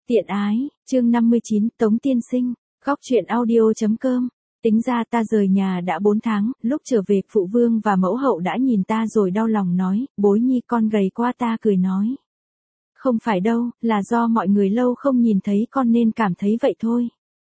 Tiện ái, chương 59, Tống Tiên Sinh, góc truyện audio.com. Tính ra ta rời nhà đã 4 tháng, lúc trở về phụ vương và mẫu hậu đã nhìn ta rồi đau lòng nói, bối nhi con gầy qua. Ta cười nói. Không phải đâu, là do mọi người lâu không nhìn thấy con nên cảm thấy vậy thôi.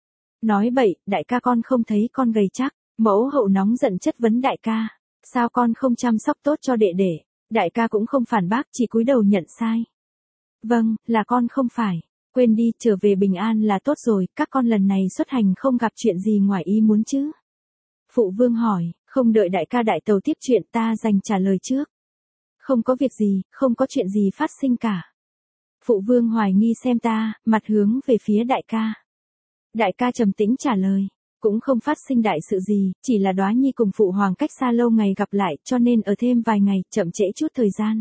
Nói bậy, đại ca con không thấy con gầy chắc. Mẫu hậu nóng giận chất vấn đại ca. Sao con không chăm sóc tốt cho đệ đệ? Đại ca cũng không phản bác, chỉ cúi đầu nhận sai. Vâng, là con không phải. Quên đi, trở về bình an là tốt rồi, các con lần này xuất hành không gặp chuyện gì ngoài ý muốn chứ? Phụ vương hỏi, không đợi đại ca đại tàu tiếp chuyện ta dành trả lời trước. Không có việc gì, không có chuyện gì phát sinh cả. Phụ vương hoài nghi xem ta, mặt hướng về phía đại ca. Đại ca trầm tĩnh trả lời, cũng không phát sinh đại sự gì, chỉ là Đóa Nhi cùng phụ hoàng cách xa lâu ngày gặp lại cho nên ở thêm vài ngày, chậm trễ chút thời gian.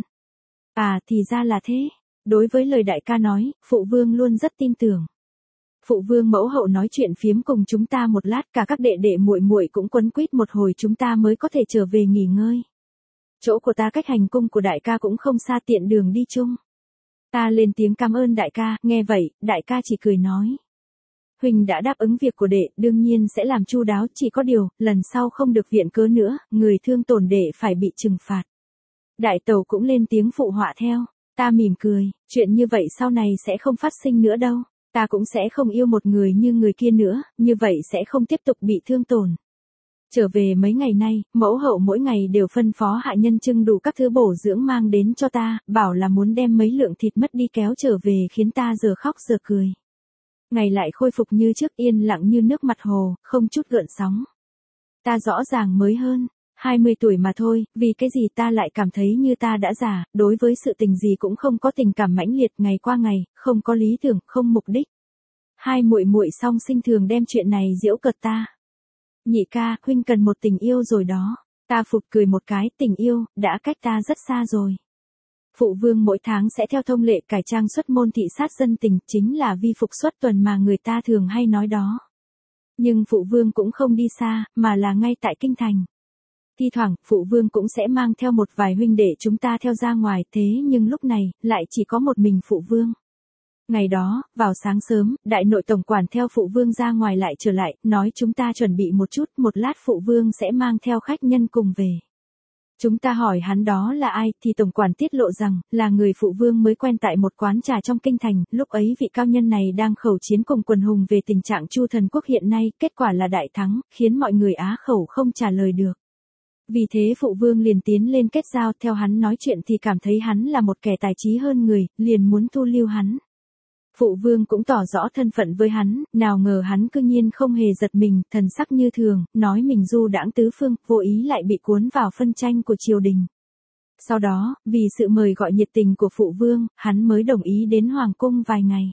À thì ra là thế. Đối với lời đại ca nói, phụ vương luôn rất tin tưởng. Phụ vương mẫu hậu nói chuyện phiếm cùng chúng ta một lát, cả các đệ đệ muội muội cũng quấn quýt một hồi chúng ta mới có thể trở về nghỉ ngơi. Chỗ của ta cách hành cung của đại ca cũng không xa, tiện đường đi chung. Ta lên tiếng cảm ơn đại ca, nghe vậy, đại ca chỉ cười nói. Huỳnh đã đáp ứng việc của đệ, đương nhiên sẽ làm chu đáo, chỉ có điều, lần sau không được viện cớ nữa, người thương tổn đệ phải bị trừng phạt. Đại tẩu cũng lên tiếng phụ họa theo. Ta mỉm cười, chuyện như vậy sau này sẽ không phát sinh nữa đâu. Ta cũng sẽ không yêu một người như người kia nữa, như vậy sẽ không tiếp tục bị thương tổn. Trở về mấy ngày nay, mẫu hậu mỗi ngày đều phân phó hạ nhân trưng đủ các thứ bổ dưỡng mang đến cho ta, bảo là muốn đem mấy lượng thịt mất đi kéo trở về khiến ta giờ khóc giờ cười. Ngày lại khôi phục như trước, yên lặng như nước mặt hồ, không chút gợn sóng. Ta rõ ràng mới hơn 20 tuổi mà thôi, vì cái gì ta lại cảm thấy như ta đã già, đối với sự tình gì cũng không có tình cảm mãnh liệt, ngày qua ngày, không có lý tưởng, không mục đích. Hai muội muội song sinh thường đem chuyện này giễu cợt ta. Nhị ca, huynh cần một tình yêu rồi đó. Ta phụt cười một cái, tình yêu, đã cách ta rất xa rồi. Phụ vương mỗi tháng sẽ theo thông lệ cải trang xuất môn thị sát dân tình, chính là vi phục xuất tuần mà người ta thường hay nói đó. Nhưng phụ vương cũng không đi xa, mà là ngay tại kinh thành. Thi thoảng, phụ vương cũng sẽ mang theo một vài huynh đệ chúng ta theo ra ngoài, thế nhưng lúc này, lại chỉ có một mình phụ vương. Ngày đó, vào sáng sớm, đại nội tổng quản theo phụ vương ra ngoài lại trở lại, nói chúng ta chuẩn bị một chút, một lát phụ vương sẽ mang theo khách nhân cùng về. Chúng ta hỏi hắn đó là ai, thì tổng quản tiết lộ rằng, là người phụ vương mới quen tại một quán trà trong kinh thành, lúc ấy vị cao nhân này đang khẩu chiến cùng quần hùng về tình trạng Chu Thần Quốc hiện nay, kết quả là đại thắng, khiến mọi người á khẩu không trả lời được. Vì thế phụ vương liền tiến lên kết giao, theo hắn nói chuyện thì cảm thấy hắn là một kẻ tài trí hơn người, liền muốn thu lưu hắn. Phụ vương cũng tỏ rõ thân phận với hắn, nào ngờ hắn cư nhiên không hề giật mình, thần sắc như thường, nói mình du đãng tứ phương, vô ý lại bị cuốn vào phân tranh của triều đình. Sau đó, vì sự mời gọi nhiệt tình của phụ vương, hắn mới đồng ý đến hoàng cung vài ngày.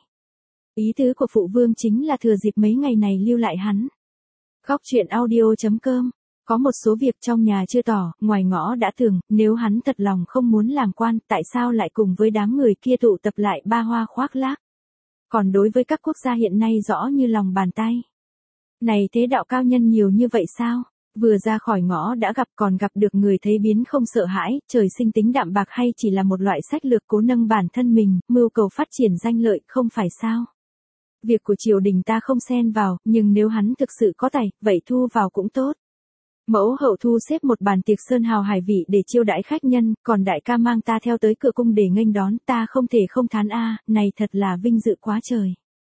Ý tứ của phụ vương chính là thừa dịp mấy ngày này lưu lại hắn. Góc truyện audio.com. Có một số việc trong nhà chưa tỏ, ngoài ngõ đã tường, nếu hắn thật lòng không muốn làm quan, tại sao lại cùng với đám người kia tụ tập lại ba hoa khoác lác. Còn đối với các quốc gia hiện nay rõ như lòng bàn tay. Này thế đạo cao nhân nhiều như vậy sao? Vừa ra khỏi ngõ đã gặp, còn gặp được người thấy biến không sợ hãi, trời sinh tính đạm bạc hay chỉ là một loại sách lược cố nâng bản thân mình, mưu cầu phát triển danh lợi, không phải sao? Việc của triều đình ta không xen vào, nhưng nếu hắn thực sự có tài, vậy thu vào cũng tốt. Mẫu hậu thu xếp một bàn tiệc sơn hào hải vị để chiêu đãi khách nhân, còn đại ca mang ta theo tới cửa cung để nghênh đón, ta không thể không thán này thật là vinh dự quá trời.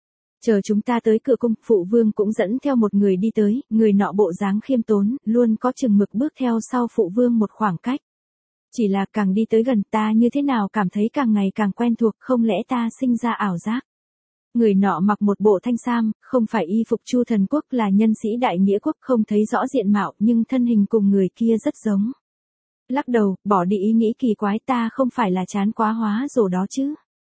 Chờ chúng ta tới cửa cung, phụ vương cũng dẫn theo một người đi tới, người nọ bộ dáng khiêm tốn, luôn có chừng mực bước theo sau phụ vương một khoảng cách. Chỉ là càng đi tới gần ta như thế nào cảm thấy càng ngày càng quen thuộc, không lẽ ta sinh ra ảo giác. Người nọ mặc một bộ thanh sam, không phải y phục Chu Thần Quốc, là nhân sĩ đại nghĩa quốc, không thấy rõ diện mạo nhưng thân hình cùng người kia rất giống. Lắc đầu, bỏ đi ý nghĩ kỳ quái, ta không phải là chán quá hóa rồi đó chứ.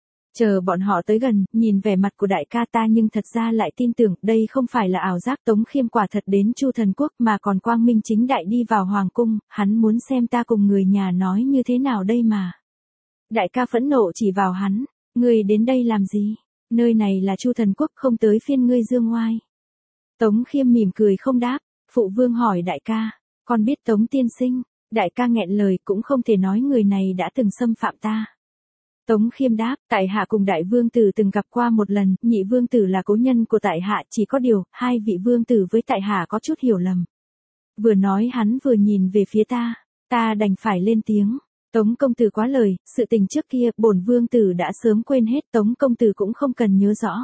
Chờ bọn họ tới gần, nhìn vẻ mặt của đại ca ta nhưng thật ra lại tin tưởng đây không phải là ảo giác. Tống Khiêm quả thật đến Chu Thần Quốc mà còn quang minh chính đại đi vào hoàng cung, hắn muốn xem ta cùng người nhà nói như thế nào đây mà. Đại ca phẫn nộ chỉ vào hắn, ngươi đến đây làm gì? Nơi này là Chu Thần Quốc, không tới phiên ngươi dương oai. Tống Khiêm mỉm cười không đáp, phụ vương hỏi đại ca, con biết Tống tiên sinh? Đại ca nghẹn lời, cũng không thể nói người này đã từng xâm phạm ta. Tống Khiêm đáp, tại hạ cùng đại vương tử từng gặp qua một lần, nhị vương tử là cố nhân của tại hạ, chỉ có điều, hai vị vương tử với tại hạ có chút hiểu lầm. Vừa nói hắn vừa nhìn về phía ta đành phải lên tiếng. Tống công tử quá lời, sự tình trước kia, bổn vương tử đã sớm quên hết, Tống công tử cũng không cần nhớ rõ.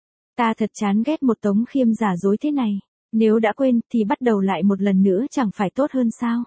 Ta thật chán ghét một Tống Khiêm giả dối thế này, nếu đã quên thì bắt đầu lại một lần nữa chẳng phải tốt hơn sao?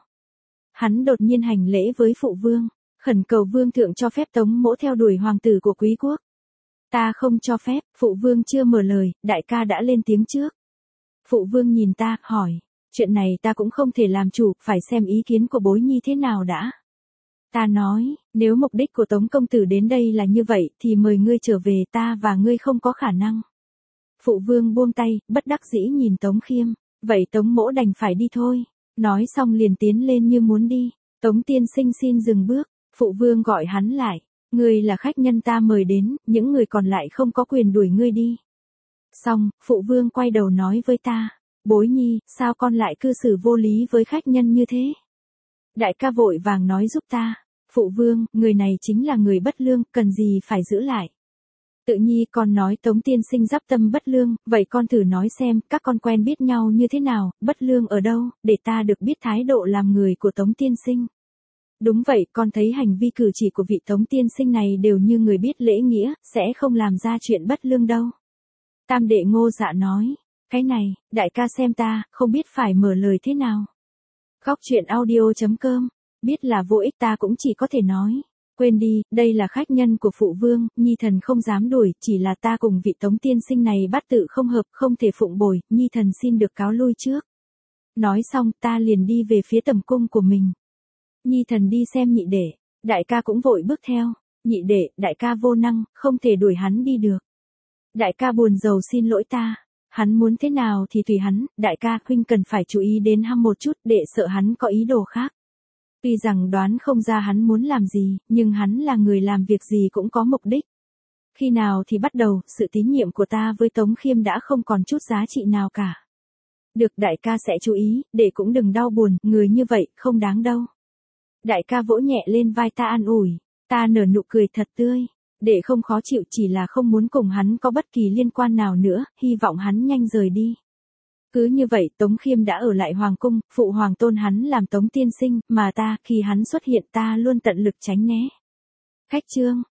Hắn đột nhiên hành lễ với phụ vương, khẩn cầu vương thượng cho phép Tống mỗ theo đuổi hoàng tử của quý quốc. Ta không cho phép, phụ vương chưa mở lời, đại ca đã lên tiếng trước. Phụ vương nhìn ta, hỏi, chuyện này ta cũng không thể làm chủ, phải xem ý kiến của bối nhi thế nào đã. Ta nói, nếu mục đích của Tống công tử đến đây là như vậy thì mời ngươi trở về, ta và ngươi không có khả năng. Phụ vương buông tay, bất đắc dĩ nhìn Tống Khiêm, vậy Tống mỗ đành phải đi thôi. Nói xong liền tiến lên như muốn đi. Tống tiên sinh xin dừng bước, phụ vương gọi hắn lại. Ngươi là khách nhân ta mời đến, những người còn lại không có quyền đuổi ngươi đi. Xong, phụ vương quay đầu nói với ta, bối nhi, sao con lại cư xử vô lý với khách nhân như thế? Đại ca vội vàng nói giúp ta, phụ vương, người này chính là người bất lương, cần gì phải giữ lại. Tự nhi con nói Tống tiên sinh giáp tâm bất lương, vậy con thử nói xem, các con quen biết nhau như thế nào, bất lương ở đâu, để ta được biết thái độ làm người của Tống tiên sinh. Đúng vậy, con thấy hành vi cử chỉ của vị Tống tiên sinh này đều như người biết lễ nghĩa, sẽ không làm ra chuyện bất lương đâu. Tam đệ Ngô Dạ nói, cái này, đại ca xem ta, không biết phải mở lời thế nào. Góc truyện audio.com, biết là vô ích ta cũng chỉ có thể nói. Quên đi, đây là khách nhân của phụ vương, nhi thần không dám đuổi, chỉ là ta cùng vị Tống tiên sinh này bắt tự không hợp, không thể phụng bồi, nhi thần xin được cáo lui trước. Nói xong, ta liền đi về phía tầm cung của mình. Nhi thần đi xem nhị đệ, đại ca cũng vội bước theo. Nhị đệ, đại ca vô năng, không thể đuổi hắn đi được. Đại ca buồn rầu xin lỗi ta. Hắn muốn thế nào thì tùy hắn, đại ca huynh cần phải chú ý đến hắn một chút, để sợ hắn có ý đồ khác. Tuy rằng đoán không ra hắn muốn làm gì, nhưng hắn là người làm việc gì cũng có mục đích. Khi nào thì bắt đầu, sự tín nhiệm của ta với Tống Khiêm đã không còn chút giá trị nào cả. Được, đại ca sẽ chú ý, để cũng đừng đau buồn, người như vậy, không đáng đâu. Đại ca vỗ nhẹ lên vai ta an ủi, ta nở nụ cười thật tươi, để không khó chịu, chỉ là không muốn cùng hắn có bất kỳ liên quan nào nữa, hy vọng hắn nhanh rời đi. Cứ như vậy Tống Khiêm đã ở lại hoàng cung, phụ hoàng tôn hắn làm Tống tiên sinh, mà ta, khi hắn xuất hiện ta luôn tận lực tránh né. Khách trương.